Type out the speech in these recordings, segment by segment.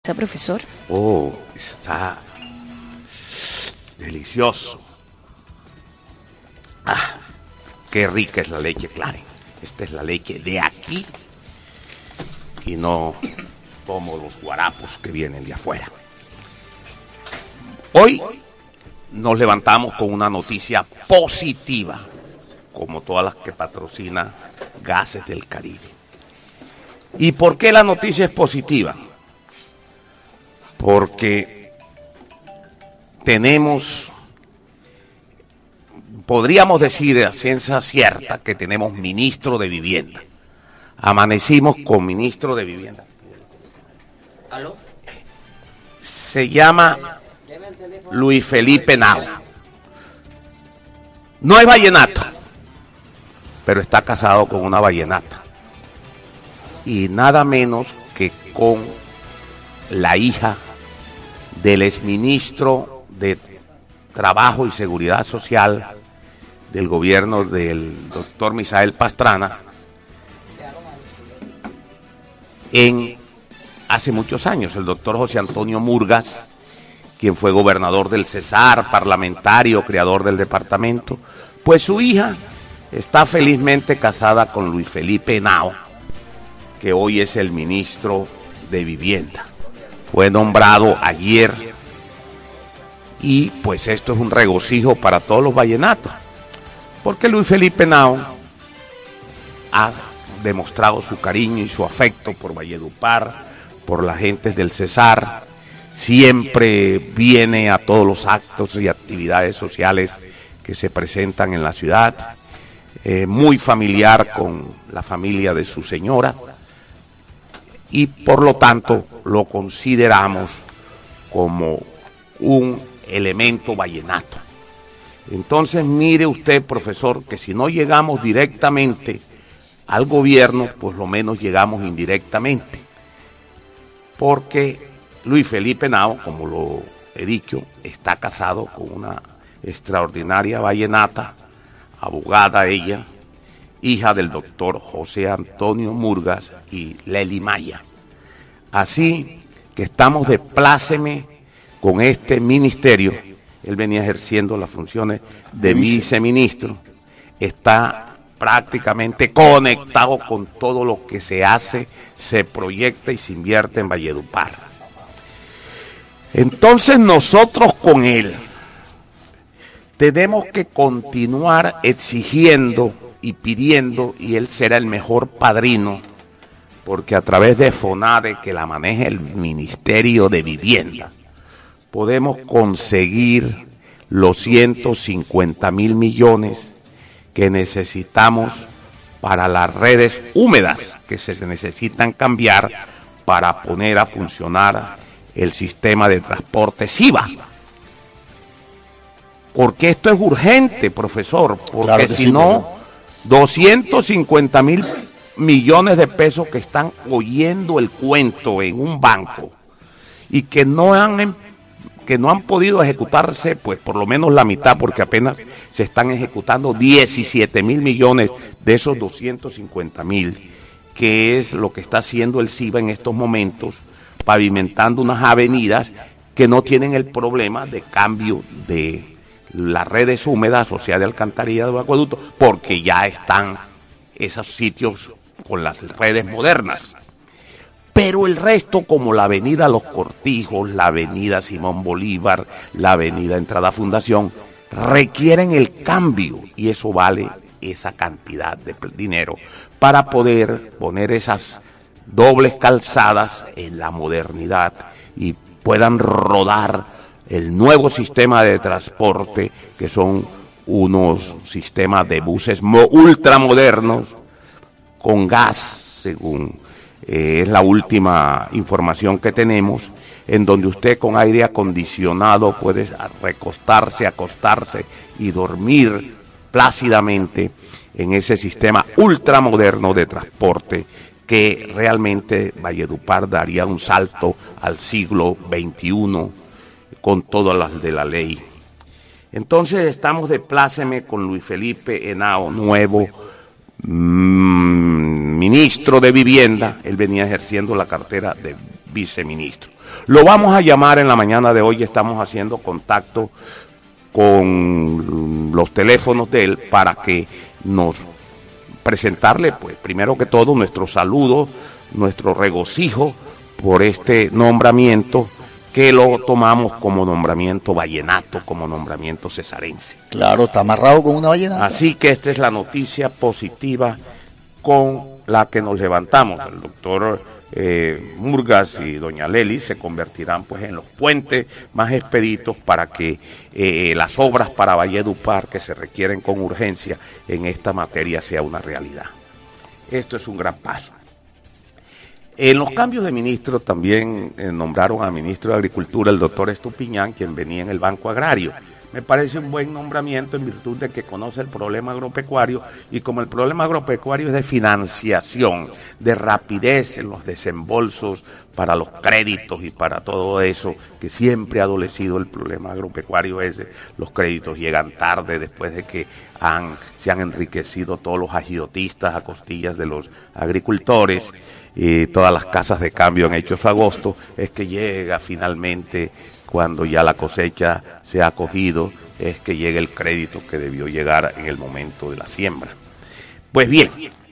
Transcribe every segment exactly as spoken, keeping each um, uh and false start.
Profesor? Oh, está delicioso. Ah, qué rica es la leche Clarence. Esta es la leche de aquí y no como los guarapos que vienen de afuera. Hoy nos levantamos con una noticia positiva, como todas las que patrocina Gases del Caribe. ¿Y por qué la noticia es positiva? Porque tenemos, podríamos decir a ciencia cierta que tenemos ministro de Vivienda. Amanecimos con ministro de Vivienda. ¿Aló? Se llama Luis Felipe Henao. No es vallenato, pero está casado con una vallenata. Y nada menos que con la hija del exministro de Trabajo y Seguridad Social del gobierno del doctor Misael Pastrana en hace muchos años, el doctor José Antonio Murgas, quien fue gobernador del Cesar, parlamentario, creador del departamento, pues su hija está felizmente casada con Luis Felipe Henao, que hoy es el ministro de Vivienda. Fue nombrado ayer y pues esto es un regocijo para todos los vallenatos, porque Luis Felipe Henao ha demostrado su cariño y su afecto por Valledupar, por las gentes del Cesar, siempre viene a todos los actos y actividades sociales que se presentan en la ciudad, eh, muy familiar con la familia de su señora, y por lo tanto lo consideramos como un elemento vallenato. Entonces mire usted, profesor, que si no llegamos directamente al gobierno, pues lo menos llegamos indirectamente, porque Luis Felipe Henao, como lo he dicho, está casado con una extraordinaria vallenata, abogada ella, hija del doctor José Antonio Murgas y Lely Maya. Así que estamos de pláceme con este ministerio. Él venía ejerciendo las funciones de viceministro, está prácticamente conectado con todo lo que se hace, se proyecta y se invierte en Valledupar. Entonces nosotros con él tenemos que continuar exigiendo y pidiendo, y él será el mejor padrino, porque a través de FONADE, que la maneja el Ministerio de Vivienda, podemos conseguir los ciento cincuenta mil millones que necesitamos para las redes húmedas que se necesitan cambiar para poner a funcionar el sistema de transporte SIVA. Porque esto es urgente, profesor, porque claro si sí, no, doscientos cincuenta mil millones de pesos que están oyendo el cuento en un banco y que no han que no han podido ejecutarse, pues por lo menos la mitad, porque apenas se están ejecutando diecisiete mil millones de esos doscientos cincuenta mil, que es lo que está haciendo el SIVA en estos momentos, pavimentando unas avenidas que no tienen el problema de cambio de las redes húmedas, o sea, de alcantarillado de acueducto, porque ya están esos sitios con las redes modernas. Pero el resto, como la avenida Los Cortijos, la avenida Simón Bolívar, la avenida Entrada Fundación, requieren el cambio, y eso vale esa cantidad de dinero para poder poner esas dobles calzadas en la modernidad y puedan rodar el nuevo sistema de transporte, que son unos sistemas de buses ultramodernos con gas, según eh, es la última información que tenemos, en donde usted con aire acondicionado puede recostarse, acostarse y dormir plácidamente en ese sistema ultramoderno de transporte, que realmente Valledupar daría un salto al siglo veintiuno con todas las de la ley. Entonces estamos de pláceme con Luis Felipe Henao, nuevo mmm, ministro de Vivienda. Él venía ejerciendo la cartera de viceministro. Lo vamos a llamar en la mañana de hoy, estamos haciendo contacto con los teléfonos de él para que nos presentarle, pues, primero que todo, nuestro saludo, nuestro regocijo por este nombramiento, que lo tomamos como nombramiento vallenato, como nombramiento cesarense. Claro, está amarrado con una vallenata. Así que esta es la noticia positiva con la que nos levantamos. El doctor eh, Murgas y doña Lely se convertirán, pues, en los puentes más expeditos para que eh, las obras para Valledupar que se requieren con urgencia en esta materia sea una realidad. Esto es un gran paso. En los cambios de ministro también eh, nombraron a ministro de Agricultura el doctor Estupiñán, quien venía en el Banco Agrario. Me parece un buen nombramiento en virtud de que conoce el problema agropecuario, y como el problema agropecuario es de financiación, de rapidez en los desembolsos para los créditos y para todo eso, que siempre ha adolecido el problema agropecuario ese, los créditos llegan tarde después de que han, se han enriquecido todos los agiotistas a costillas de los agricultores, y todas las casas de cambio han hecho su agosto, es que llega finalmente, cuando ya la cosecha se ha cogido, es que llega el crédito que debió llegar en el momento de la siembra. Pues bien,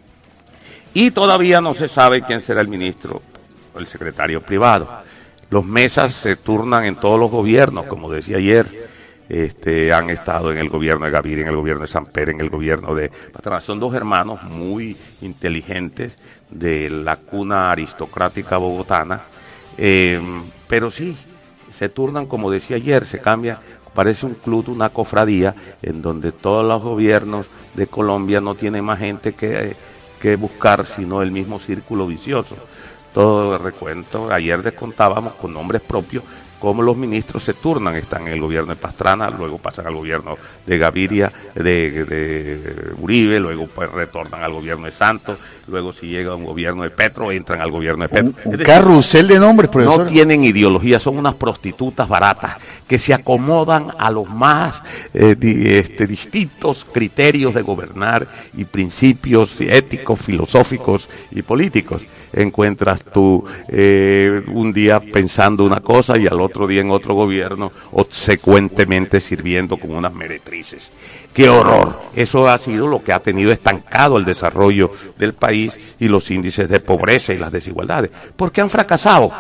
y todavía no se sabe quién será el ministro o el secretario privado. Los mesas se turnan en todos los gobiernos, como decía ayer. Este, han estado en el gobierno de Gaviria, en el gobierno de Samper, en el gobierno de Pastrana. Son dos hermanos muy inteligentes de la cuna aristocrática bogotana, eh, pero sí, se turnan, como decía ayer, se cambia, parece un club, una cofradía, en donde todos los gobiernos de Colombia no tienen más gente que, que buscar, sino el mismo círculo vicioso. Todo el recuento, ayer descontábamos con nombres propios cómo los ministros se turnan, están en el gobierno de Pastrana, luego pasan al gobierno de Gaviria, de, de Uribe, luego pues retornan al gobierno de Santos, luego si llega un gobierno de Petro, entran al gobierno de Petro. Un, un decir, carrusel de nombres, profesor. No tienen ideología, son unas prostitutas baratas que se acomodan a los más eh, di, este, distintos criterios de gobernar y principios éticos, filosóficos y políticos. Encuentras tú eh, un día pensando una cosa y al otro día en otro gobierno obsecuentemente sirviendo como unas meretrices. ¡Qué horror! Eso ha sido lo que ha tenido estancado el desarrollo del país y los índices de pobreza y las desigualdades. Porque han fracasado.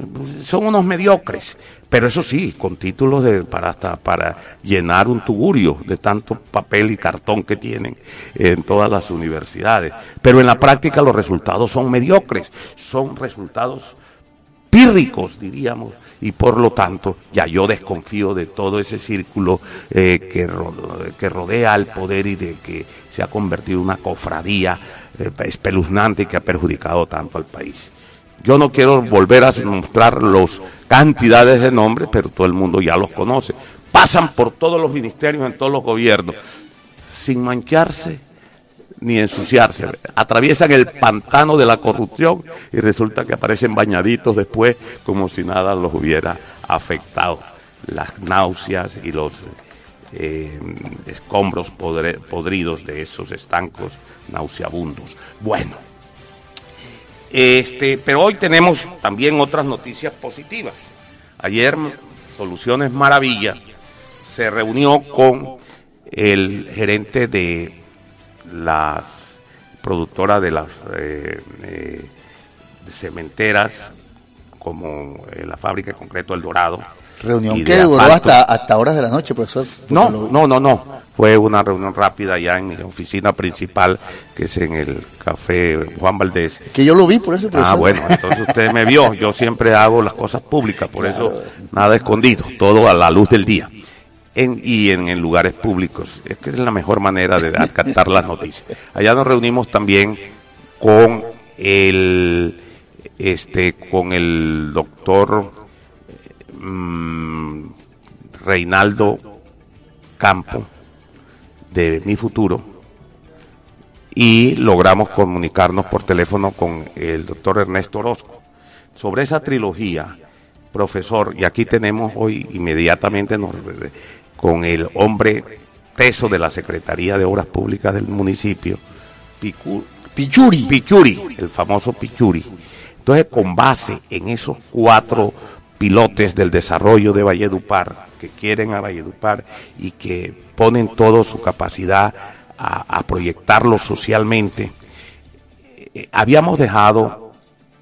Son unos mediocres. Pero eso sí, con títulos de, para hasta para llenar un tugurio de tanto papel y cartón que tienen en todas las universidades. Pero en la práctica los resultados son mediocres, son resultados pírricos, diríamos, y por lo tanto ya yo desconfío de todo ese círculo eh, que, ro- que rodea al poder y de que se ha convertido en una cofradía eh, espeluznante que ha perjudicado tanto al país. Yo no quiero volver a mostrar las cantidades de nombres, pero todo el mundo ya los conoce. Pasan por todos los ministerios, en todos los gobiernos, sin mancharse ni ensuciarse. Atraviesan el pantano de la corrupción y resulta que aparecen bañaditos después como si nada los hubiera afectado. Las náuseas y los eh, escombros podre, podridos de esos estancos nauseabundos. Bueno. Este, pero hoy tenemos también otras noticias positivas. Ayer Soluciones Maravilla se reunió con el gerente de la productora de las eh, eh, cementeras, como eh, la fábrica de concreto El Dorado. Reunión que duró hasta, hasta horas de la noche, profesor. No, lo... no, no, no. Fue una reunión rápida ya en mi oficina principal, que es en el Café Juan Valdés. Que yo lo vi, por eso, profesor. Ah, bueno, entonces usted me vio. Yo siempre hago las cosas públicas, por claro. Eso nada escondido, todo a la luz del día. En, y en, en lugares públicos. Es que es la mejor manera de captar las noticias. Allá nos reunimos también con el, este, con el doctor mmm, Reinaldo Campo, de Mi Futuro, y logramos comunicarnos por teléfono con el doctor Ernesto Orozco sobre esa trilogía, profesor, y aquí tenemos hoy inmediatamente nos, con el hombre teso de la Secretaría de Obras Públicas del municipio, Picu, Pichuri. Pichuri, el famoso Pichuri. Entonces, con base en esos cuatro pilotes del desarrollo de Valledupar, que quieren a Valledupar y que ponen toda su capacidad a, a proyectarlo socialmente, eh, habíamos dejado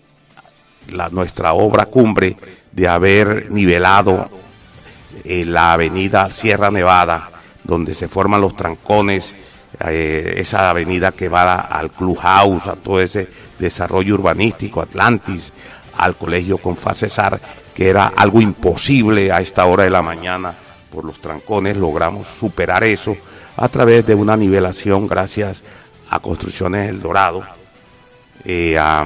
la, nuestra obra cumbre de haber nivelado eh, la avenida Sierra Nevada, donde se forman los trancones, eh, esa avenida que va a, al Clubhouse, a todo ese desarrollo urbanístico, Atlantis, al colegio Confacesar, que era algo imposible a esta hora de la mañana por los trancones. Logramos superar eso a través de una nivelación gracias a Construcciones El Dorado, eh, a,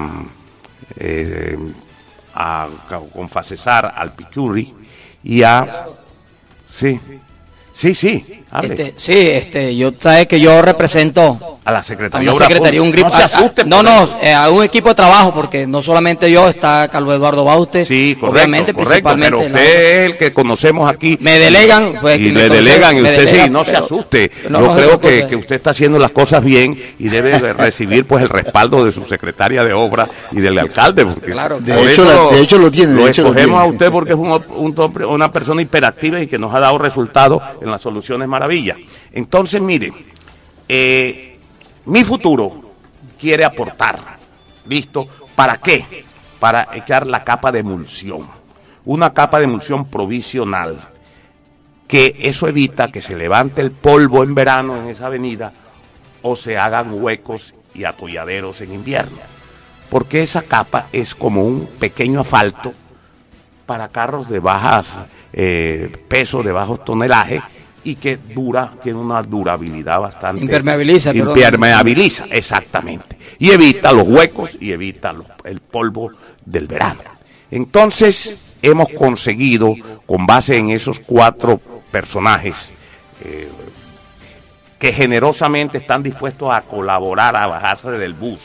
eh, a Confacesar, al Pichurri y a... Sí, sí, sí. Este, sí, este, yo sabes que yo represento a la Secretaría, a una secretaría, un grupo, no se asuste, no, no, eh, a un equipo de trabajo, porque no solamente yo, está Carlos Eduardo Bauste, sí, correcto, obviamente, correcto, principalmente. Pero usted es el que conocemos aquí. Me delegan, pues, y le delegan, y usted delegan, sí, no pero, se asuste. No, yo no creo que, asuste. que usted está haciendo las cosas bien y debe recibir pues el respaldo de su secretaria de obra y del alcalde, porque claro, de, hecho, la, de hecho lo tiene. Lo de hecho escogemos lo a usted porque es un, un, una persona hiperactiva y que nos ha dado resultados en las soluciones maravillas. Entonces, mire, eh, mi futuro quiere aportar, ¿listo? ¿Para qué? Para echar la capa de emulsión, una capa de emulsión provisional, que eso evita que se levante el polvo en verano en esa avenida o se hagan huecos y atolladeros en invierno, porque esa capa es como un pequeño asfalto para carros de bajas eh, peso, de bajos tonelajes, y que dura, tiene una durabilidad bastante... Impermeabiliza. Impermeabiliza, perdón. Exactamente. Y evita los huecos y evita los, el polvo del verano. Entonces, hemos conseguido, con base en esos cuatro personajes, eh, que generosamente están dispuestos a colaborar, a bajarse del bus,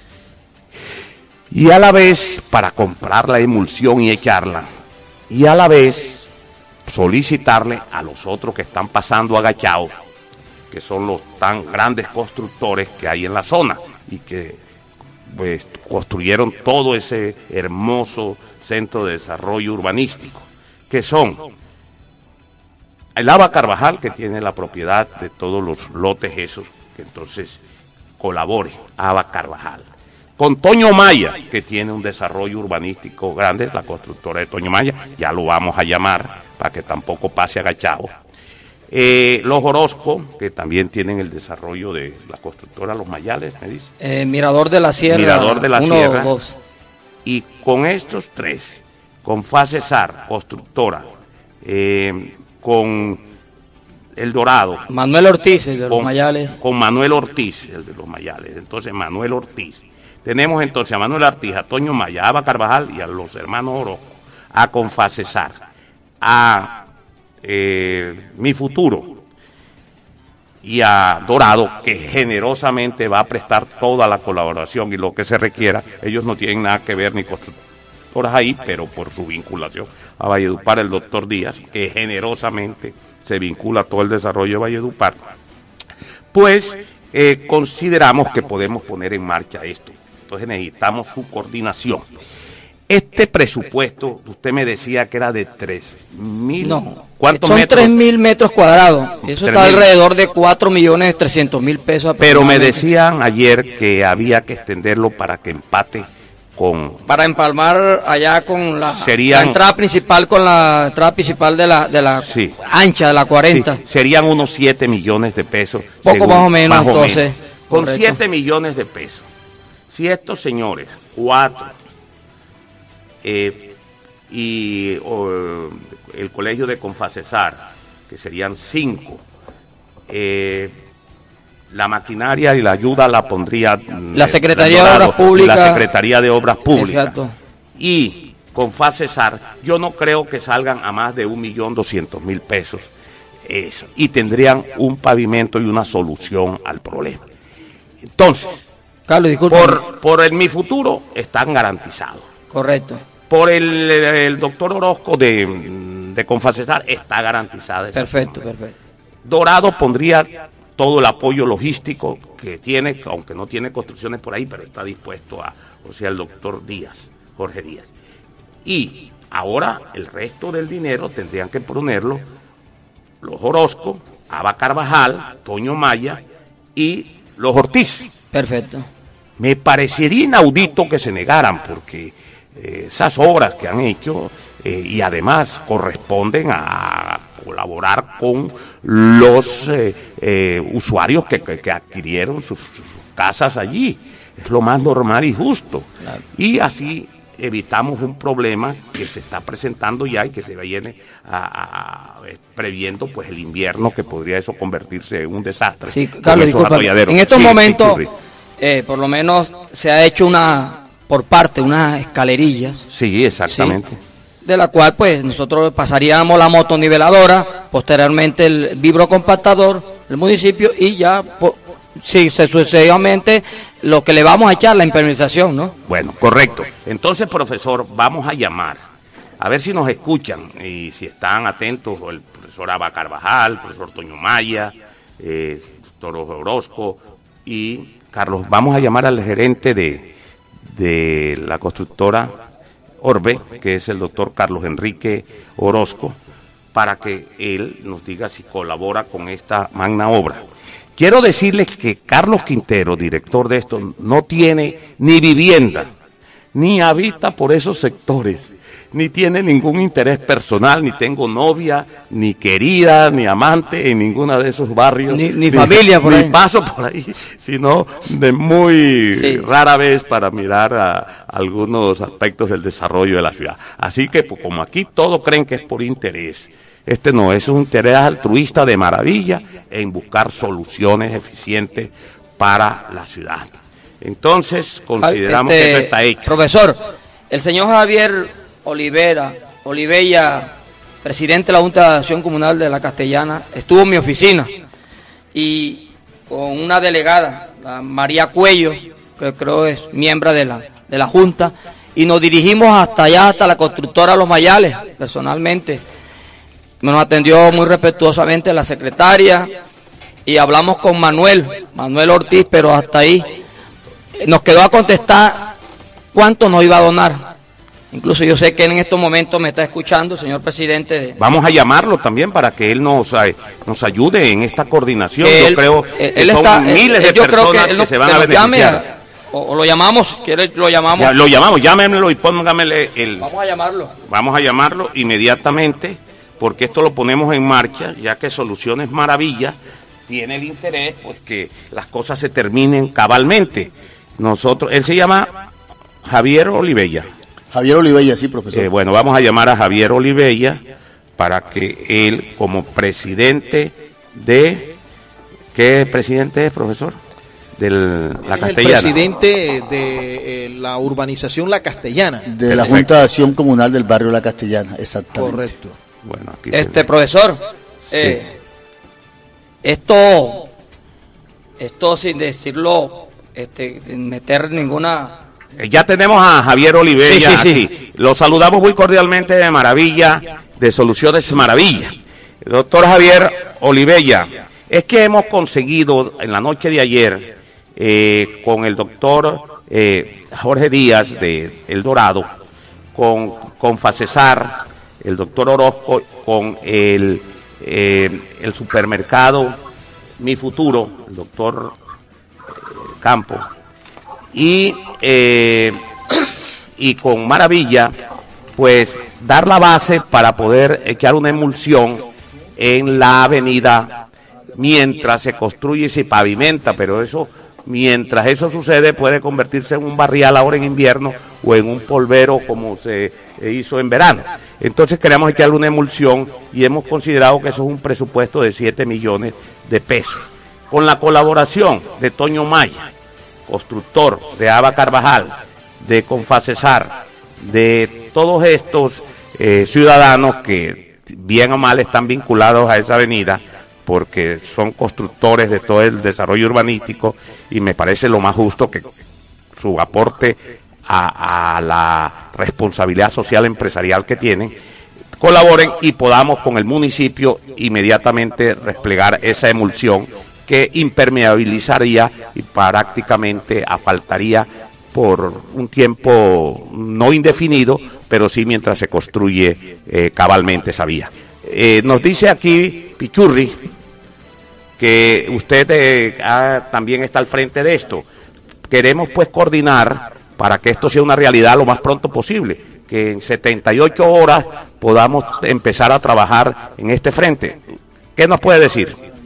y a la vez, para comprar la emulsión y echarla, y a la vez solicitarle a los otros que están pasando agachados, que son los tan grandes constructores que hay en la zona y que pues construyeron todo ese hermoso centro de desarrollo urbanístico, que son el Ava Carvajal, que tiene la propiedad de todos los lotes esos, que entonces colabore, Ava Carvajal. Con Toño Maya, que tiene un desarrollo urbanístico grande, es la constructora de Toño Maya, ya lo vamos a llamar para que tampoco pase agachado. Eh, los Orozco, que también tienen el desarrollo de la constructora Los Mayales, me dice. Eh, Mirador de la Sierra. Mirador de la uno, Sierra. Dos. Y con estos tres, con Facesar, constructora, eh, con El Dorado. Manuel Ortiz, el de con, Los Mayales. Con Manuel Ortiz, el de Los Mayales. Entonces, Manuel Ortiz. Tenemos entonces a Manuel Ortiz, a Toño Maya, a Ava Carvajal y a los hermanos Orozco, a Confacesar, a eh, Mi Futuro y a Dorado, que generosamente va a prestar toda la colaboración y lo que se requiera. Ellos no tienen nada que ver ni constructoras ahí, pero por su vinculación a Valledupar, el doctor Díaz, que generosamente se vincula a todo el desarrollo de Valledupar, pues eh, consideramos que podemos poner en marcha esto. Entonces necesitamos su coordinación. Este presupuesto, usted me decía que era de tres mil. No, ¿cuántos son metros? tres mil metros cuadrados. Eso está tres mil. alrededor de cuatro millones trescientos mil pesos. Pero me decían ayer que había que extenderlo para que empate con... Para empalmar allá con la, Serían, la entrada principal, con la entrada principal de la, de la sí, ancha, de la cuarenta. Sí, serían unos siete millones de pesos. Poco según, más o menos, más o entonces. menos. Con Correcto. siete millones de pesos. Si estos señores, cuatro, eh, y o, el colegio de Confacesar, que serían cinco, eh, la maquinaria y la ayuda la pondría la Secretaría de Obras Públicas, la Secretaría de Obras Públicas. Exacto. Y con Facesar, yo no creo que salgan a más de un millón doscientos mil pesos, eso, y tendrían un pavimento y una solución al problema. Entonces, Carlos, disculpe. por, por el Mi Futuro están garantizados. Correcto. Por el, el doctor Orozco de, de Confacesar está garantizada. Perfecto, perfecto. Dorado pondría todo el apoyo logístico que tiene, aunque no tiene construcciones por ahí, pero está dispuesto a, o sea, el doctor Díaz, Jorge Díaz. Y ahora el resto del dinero tendrían que ponerlo los Orozco, Aba Carvajal, Toño Maya y los Ortiz. Perfecto. Me parecería inaudito que se negaran, porque eh, esas obras que han hecho eh, y además corresponden a colaborar con los eh, eh, usuarios que, que, que adquirieron sus, sus casas allí. Es lo más normal y justo. Claro. Y así evitamos un problema que se está presentando ya y que se viene a, a, a, previendo pues el invierno, que podría eso convertirse en un desastre. Sí, Carlos, disculpa, en estos sí, momentos sí, eh, por lo menos se ha hecho una, por parte, unas escalerillas. Sí, exactamente. ¿Sí? De la cual pues nosotros pasaríamos la motoniveladora, posteriormente el vibrocompactador del municipio y ya po, sí, sucesivamente lo que le vamos a echar, la impermeabilización, ¿no? Bueno, correcto. Entonces, profesor, vamos a llamar, a ver si nos escuchan y si están atentos el profesor Aba Carvajal, el profesor Toño Maya, eh, doctor Orozco y Carlos. Vamos a llamar al gerente de, de la constructora Orbe, que es el doctor Carlos Enrique Orozco, para que él nos diga si colabora con esta magna obra. Quiero decirles que Carlos Quintero, director de esto, no tiene ni vivienda, ni habita por esos sectores, ni tiene ningún interés personal, ni tengo novia, ni querida, ni amante en ninguno de esos barrios. Ni, ni, ni familia por ahí. Ni paso por ahí, sino de muy sí. rara vez para mirar a, a algunos aspectos del desarrollo de la ciudad. Así que, pues, como aquí todos creen que es por interés, este no, es un interés altruista de maravilla en buscar soluciones eficientes para la ciudad. Entonces, consideramos este, que esto está hecho. Profesor, el señor Javier Olivera, Olivella, presidente de la Junta de Acción Comunal de la Castellana, estuvo en mi oficina y con una delegada, la María Cuello, que creo es miembro de la, de la Junta, y nos dirigimos hasta allá, hasta la constructora Los Mayales, personalmente. Nos atendió muy respetuosamente la secretaria y hablamos con Manuel, Manuel Ortiz, pero hasta ahí nos quedó a contestar cuánto nos iba a donar. Incluso yo sé que en estos momentos me está escuchando, señor presidente. De... Vamos a llamarlo también para que él nos, nos ayude en esta coordinación. Él, yo creo él, que él son está, miles él, de personas que, que, se van que a beneficiar. A, o, o lo llamamos, quiere, lo llamamos. Ya, lo llamamos, llámenlo y póngamele el... Vamos a llamarlo. Vamos a llamarlo inmediatamente, porque esto lo ponemos en marcha, ya que Soluciones Maravilla tiene el interés, pues que las cosas se terminen cabalmente. Nosotros, él se llama Javier Olivella. Javier Olivella, sí, profesor. Eh, bueno, vamos a llamar a Javier Olivella para que él, como presidente de... ¿Qué presidente es, profesor? De la Castellana. El presidente de eh, la urbanización La Castellana. De Perfecto. La Junta de Acción Comunal del barrio La Castellana, exactamente. Correcto. Bueno, aquí este se... profesor, sí. eh, esto, esto sin decirlo, este, sin meter ninguna... Ya tenemos a Javier Olivella sí, sí, aquí. Sí. Lo saludamos muy cordialmente de Maravilla, de Soluciones Maravilla. Doctor Javier Olivella, es que hemos conseguido en la noche de ayer eh, con el doctor eh, Jorge Díaz de El Dorado, con, con Facesar, el doctor Orozco, con el, eh, el supermercado Mi Futuro, el doctor eh, Campo, y, eh, y con Maravilla, pues dar la base para poder echar una emulsión en la avenida mientras se construye y se pavimenta, pero eso, mientras eso sucede, puede convertirse en un barrial ahora en invierno o en un polvero como se hizo en verano. Entonces queremos echarle una emulsión y hemos considerado que eso es un presupuesto de siete millones de pesos. Con la colaboración de Toño Maya, constructor, de Aba Carvajal, de Confacesar, de todos estos eh, ciudadanos que bien o mal están vinculados a esa avenida porque son constructores de todo el desarrollo urbanístico, y me parece lo más justo que su aporte a, a la responsabilidad social empresarial que tienen colaboren y podamos con el municipio inmediatamente desplegar esa emulsión que impermeabilizaría y prácticamente asfaltaría por un tiempo no indefinido, pero sí mientras se construye eh, cabalmente esa vía. Eh, nos dice aquí Pichurri que usted eh, ah, también está al frente de esto. Queremos pues coordinar para que esto sea una realidad lo más pronto posible, que en setenta y ocho horas podamos empezar a trabajar en este frente. ¿Qué nos puede decir?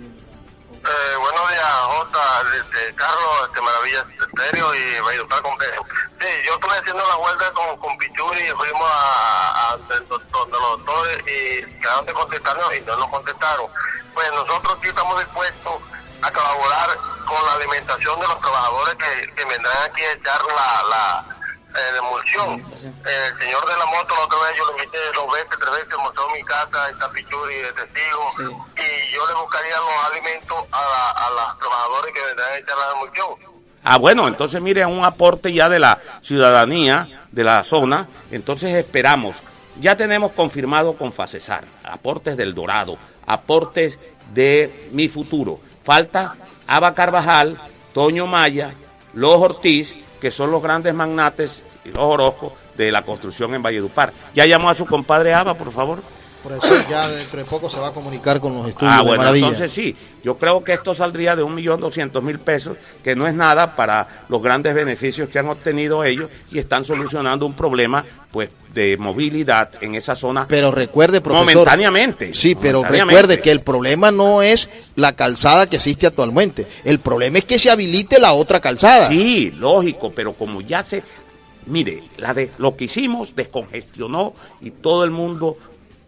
Eh, buenos días, Jota, este, Carlos, este, Maravillas Estéreo y Valledupar Complejo. Sí, yo estuve haciendo la vuelta con, con Pichuri y fuimos a, a, donde los doctores y quedaron de contestarnos y no nos contestaron. Pues nosotros sí estamos dispuestos a colaborar con la alimentación de los trabajadores que, que vendrán aquí a echar la, la eh, emulsión. Eh, el señor de la moto, la otra vez yo lo invité dos veces, tres veces, mostró mi casa, está Pichuri de testigo, sí. Y yo le buscaría los alimentos a, la, a los trabajadores que vendrán a echar la emulsión. Ah, bueno, entonces mire, un aporte ya de la ciudadanía de la zona, entonces esperamos. Ya tenemos confirmado con Facesar, aportes del Dorado, aportes de Mi Futuro. Falta Aba Carvajal, Toño Maya, los Ortiz, que son los grandes magnates y los Orozco de la construcción en Valledupar. ¿Ya llamó a su compadre Aba, por favor? Por eso ya dentro de poco se va a comunicar con los estudios ah, bueno, de Maravilla. Entonces sí, yo creo que esto saldría de un millón doscientos mil pesos, que no es nada para los grandes beneficios que han obtenido ellos y están solucionando un problema pues de movilidad en esa zona. Pero recuerde, profesor. Momentáneamente. Sí, pero momentáneamente. recuerde que el problema no es la calzada que existe actualmente. El problema es que se habilite la otra calzada. Sí, lógico, pero como ya se... Mire, la de, lo que hicimos descongestionó y todo el mundo...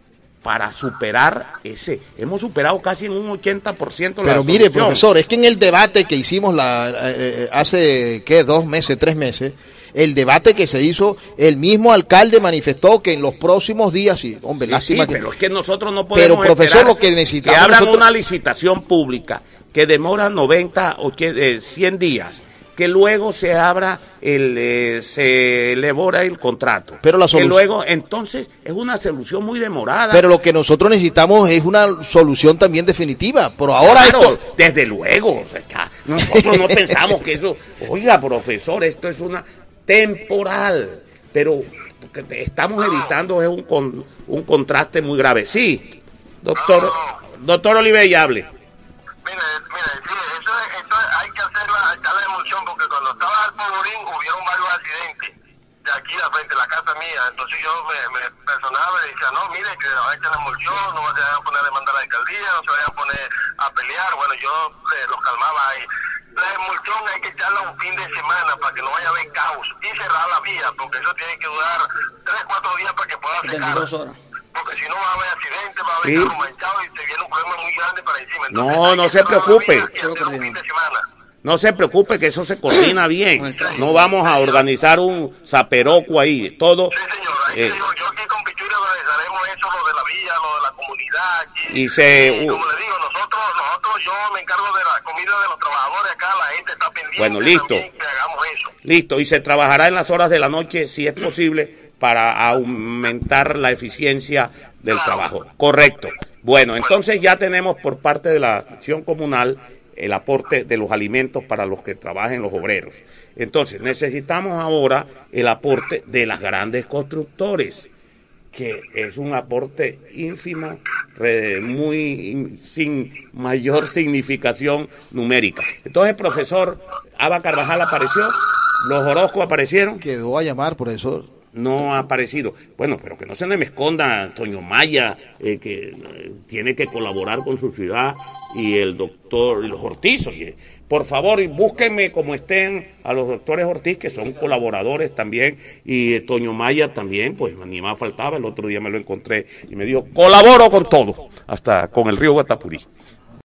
para superar ese, hemos superado casi en un ochenta por ciento la Pero mire, solución. Profesor, es que en el debate que hicimos la eh, hace, ¿qué? Dos meses, tres meses, el debate que se hizo, el mismo alcalde manifestó que en los próximos días, y hombre, sí, lástima sí, que... pero es que nosotros no podemos Pero, profesor, esperar lo que necesitamos que abran nosotros... una licitación pública que demora noventa o cien días, que luego se abra, el eh, se elabora el contrato. Pero la solución... Que luego, entonces, es una solución muy demorada. Pero lo que nosotros necesitamos es una solución también definitiva. Pero ahora claro, esto... desde luego, o sea, nosotros no pensamos que eso... Oiga, profesor, esto es una temporal, pero estamos evitando es un, con, un contraste muy grave. Sí, doctor, doctor Oliveira, hable. Mire, mire, sí, eso, eso hay que hacer la, la emulsión, porque cuando estaba el polvorín hubieron varios accidentes de aquí a frente de la casa mía. Entonces yo me, me personaba y decía, no, mire, que va a echar la emulsión, no se vayan a poner a demandar a la alcaldía, no se vayan a poner a pelear. Bueno, yo eh, los calmaba ahí. La emulsión hay que echarla un fin de semana para que no vaya a haber caos y cerrar la vía, porque eso tiene que durar tres, cuatro días para que pueda secar. Porque si no va a haber accidentes, va a haber sí. carro manchado y se viene un problema muy grande para encima. Entonces, no, no se preocupe. No se preocupe que eso se coordina bien. No vamos a organizar un zaperoco ahí. Todo. Sí, señor. Ahí eh, digo, yo aquí con Pichuri organizaremos eso, lo de la villa, lo de la comunidad. Aquí. Y se. Y como le digo, nosotros, nosotros, yo me encargo de la comida de los trabajadores acá. La gente está pendiente. Bueno, listo. Que hagamos eso. Listo. Y se trabajará en las horas de la noche, si es posible, para aumentar la eficiencia del claro. trabajo. Correcto. Bueno, entonces ya tenemos por parte de la acción comunal el aporte de los alimentos para los que trabajen los obreros. Entonces, necesitamos ahora el aporte de las grandes constructores, que es un aporte ínfimo, muy sin mayor significación numérica. Entonces, profesor Aba Carvajal apareció, los Orozco aparecieron. Quedó a llamar, profesor. No ha aparecido. Bueno, pero que no se me esconda Toño Maya, eh, que eh, tiene que colaborar con su ciudad, y el doctor y los Ortiz. Oye, por favor, búsquenme como estén a los doctores Ortiz, que son colaboradores también, y eh, Toño Maya también, pues ni más faltaba. El otro día me lo encontré y me dijo, colaboro con todo, hasta con el río Guatapurí.